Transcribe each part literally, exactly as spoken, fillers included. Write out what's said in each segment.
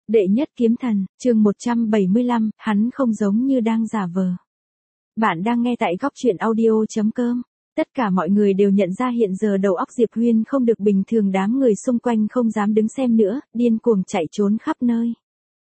Đệ nhất kiếm thần, chương một trăm bảy mươi lăm, hắn không giống như đang giả vờ. Bạn đang nghe tại góc truyện audio chấm com. Tất cả mọi người đều nhận ra hiện giờ đầu óc Diệp Huyên không được bình thường, đám người xung quanh không dám đứng xem nữa, điên cuồng chạy trốn khắp nơi.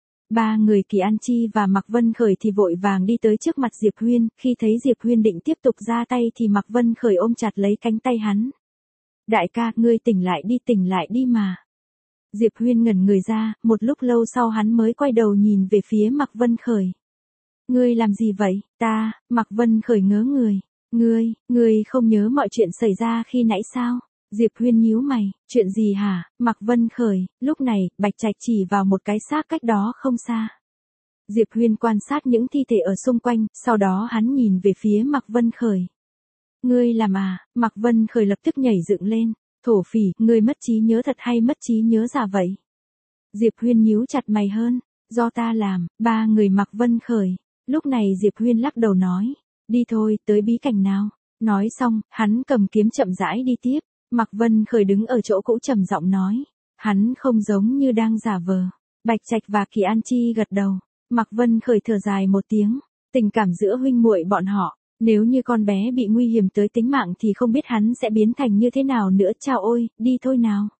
Ba người Kỳ An Chi và Mạc Vân Khởi thì vội vàng đi tới trước mặt Diệp Huyên, khi thấy Diệp Huyên định tiếp tục ra tay thì Mạc Vân Khởi ôm chặt lấy cánh tay hắn. Đại ca, ngươi tỉnh lại đi, tỉnh lại đi mà. Diệp Huyên ngẩn người ra, một lúc lâu sau hắn mới quay đầu nhìn về phía Mạc Vân Khởi. Ngươi làm gì vậy? Ta, Mạc Vân Khởi ngớ người. Ngươi, ngươi không nhớ mọi chuyện xảy ra khi nãy sao? Diệp Huyên nhíu mày, chuyện gì hả? Mạc Vân Khởi, lúc này, Bạch Trạch chỉ vào một cái xác cách đó không xa. Diệp Huyên quan sát những thi thể ở xung quanh, sau đó hắn nhìn về phía Mạc Vân Khởi. Ngươi làm à? Mạc Vân Khởi lập tức nhảy dựng lên. Thổ phỉ, ngươi mất trí nhớ thật hay mất trí nhớ giả vậy? Diệp Huyên nhíu chặt mày hơn. Do ta làm. Ba người Mạc Vân Khởi. Lúc này Diệp Huyên lắc đầu nói. Đi thôi, tới bí cảnh nào. Nói xong, hắn cầm kiếm chậm rãi đi tiếp. Mạc Vân Khởi đứng ở chỗ cũ trầm giọng nói. Hắn không giống như đang giả vờ. Bạch Trạch và Kỳ An Chi gật đầu. Mạc Vân Khởi thở dài một tiếng. Tình cảm giữa huynh muội bọn họ. Nếu như con bé bị nguy hiểm tới tính mạng thì không biết hắn sẽ biến thành như thế nào nữa. Chào ôi, đi thôi nào.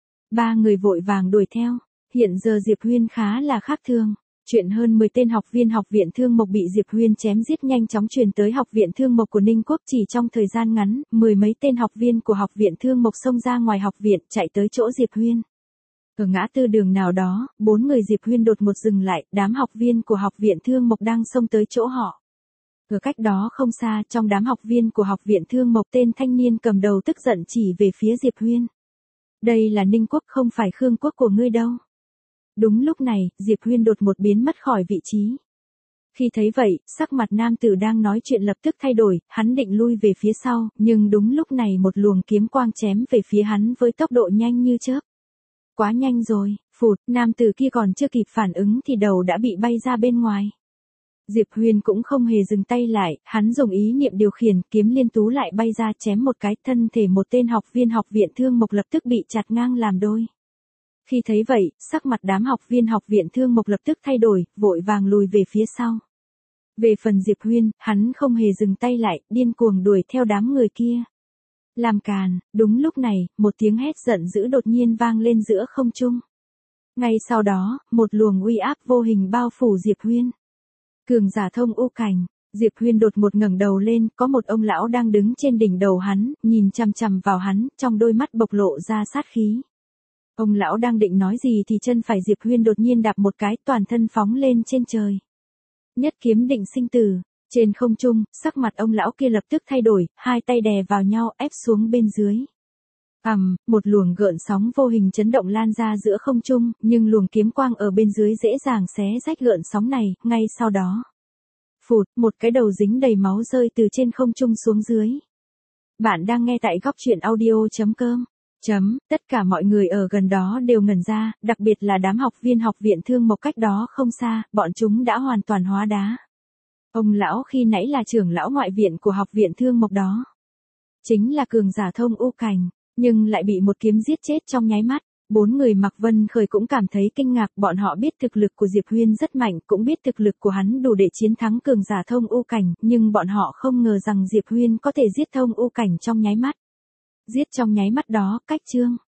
Ba người vội vàng đuổi theo. Hiện giờ Diệp Huyên khá là khác thường. Chuyện hơn mười tên học viên học viện Thương Mộc bị Diệp Huyên chém giết nhanh chóng truyền tới học viện Thương Mộc của Ninh Quốc. Chỉ trong thời gian ngắn, mười mấy tên học viên của học viện Thương Mộc xông ra ngoài học viện chạy tới chỗ Diệp Huyên. Ở ngã tư đường nào đó, bốn người Diệp Huyên đột ngột dừng lại, đám học viên của học viện Thương Mộc đang xông tới chỗ họ. Ở cách đó không xa, trong đám học viên của học viện Thương Mộc, tên thanh niên cầm đầu tức giận chỉ về phía Diệp Huyên. Đây là Ninh Quốc, không phải Khương Quốc của ngươi đâu. Đúng lúc này, Diệp Huyên đột ngột biến mất khỏi vị trí. Khi thấy vậy, sắc mặt nam tử đang nói chuyện lập tức thay đổi, hắn định lui về phía sau, nhưng đúng lúc này một luồng kiếm quang chém về phía hắn với tốc độ nhanh như chớp. Quá nhanh rồi, phụt, nam tử kia còn chưa kịp phản ứng thì đầu đã bị bay ra bên ngoài. Diệp Huyên cũng không hề dừng tay lại, hắn dùng ý niệm điều khiển, kiếm liên tú lại bay ra chém một cái, thân thể một tên học viên học viện Thương Mộc lập tức bị chặt ngang làm đôi. Khi thấy vậy, sắc mặt đám học viên học viện Thương Mộc lập tức thay đổi, vội vàng lùi về phía sau. Về phần Diệp Huyên, hắn không hề dừng tay lại, điên cuồng đuổi theo đám người kia. Làm càn, đúng lúc này, một tiếng hét giận dữ đột nhiên vang lên giữa không trung. Ngay sau đó, một luồng uy áp vô hình bao phủ Diệp Huyên. Cường giả thông u cảnh, Diệp Huyên đột ngột ngẩng đầu lên, có một ông lão đang đứng trên đỉnh đầu hắn, nhìn chằm chằm vào hắn, trong đôi mắt bộc lộ ra sát khí. Ông lão đang định nói gì thì chân phải Diệp Huyên đột nhiên đạp một cái, toàn thân phóng lên trên trời. Nhất kiếm định sinh tử, trên không trung, sắc mặt ông lão kia lập tức thay đổi, hai tay đè vào nhau ép xuống bên dưới. Ầm, um, một luồng gợn sóng vô hình chấn động lan ra giữa không trung, nhưng luồng kiếm quang ở bên dưới dễ dàng xé rách gợn sóng này, ngay sau đó. Phụt, một cái đầu dính đầy máu rơi từ trên không trung xuống dưới. Bạn đang nghe tại góc truyện audio chấm com. Chấm, tất cả mọi người ở gần đó đều ngẩn ra, đặc biệt là đám học viên học viện Thương Mộc cách đó không xa, bọn chúng đã hoàn toàn hóa đá. Ông lão khi nãy là trưởng lão ngoại viện của học viện Thương Mộc đó. Chính là cường giả thông u cảnh. Nhưng lại bị một kiếm giết chết trong nháy mắt. Bốn người Mạc Vân Khởi cũng cảm thấy kinh ngạc, bọn họ biết thực lực của Diệp Huyên rất mạnh, cũng biết thực lực của hắn đủ để chiến thắng cường giả thông u cảnh, nhưng bọn họ không ngờ rằng Diệp Huyên có thể giết thông u cảnh trong nháy mắt. Giết trong nháy mắt đó, cách chương.